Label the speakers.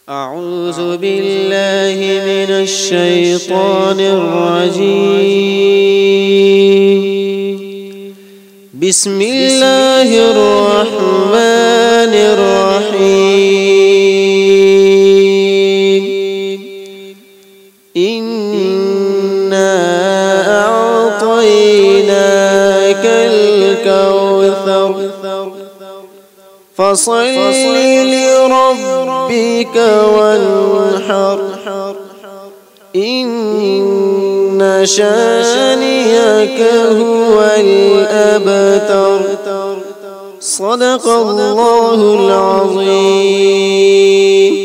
Speaker 1: أعوذ بالله من الشيطان الرجيم. بسم الله الرحمن الرحيم. إنا أعطيناك الكوثر فصل لربك وانحر إن شانئك هو الأبتر. صدق الله العظيم.